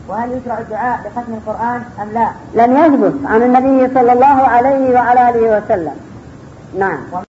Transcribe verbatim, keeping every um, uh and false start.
وهل يشرع الدعاء بختم القرآن أم لا؟ لم يثبت عن النبي صلى الله عليه وعلى آله وسلم. نعم.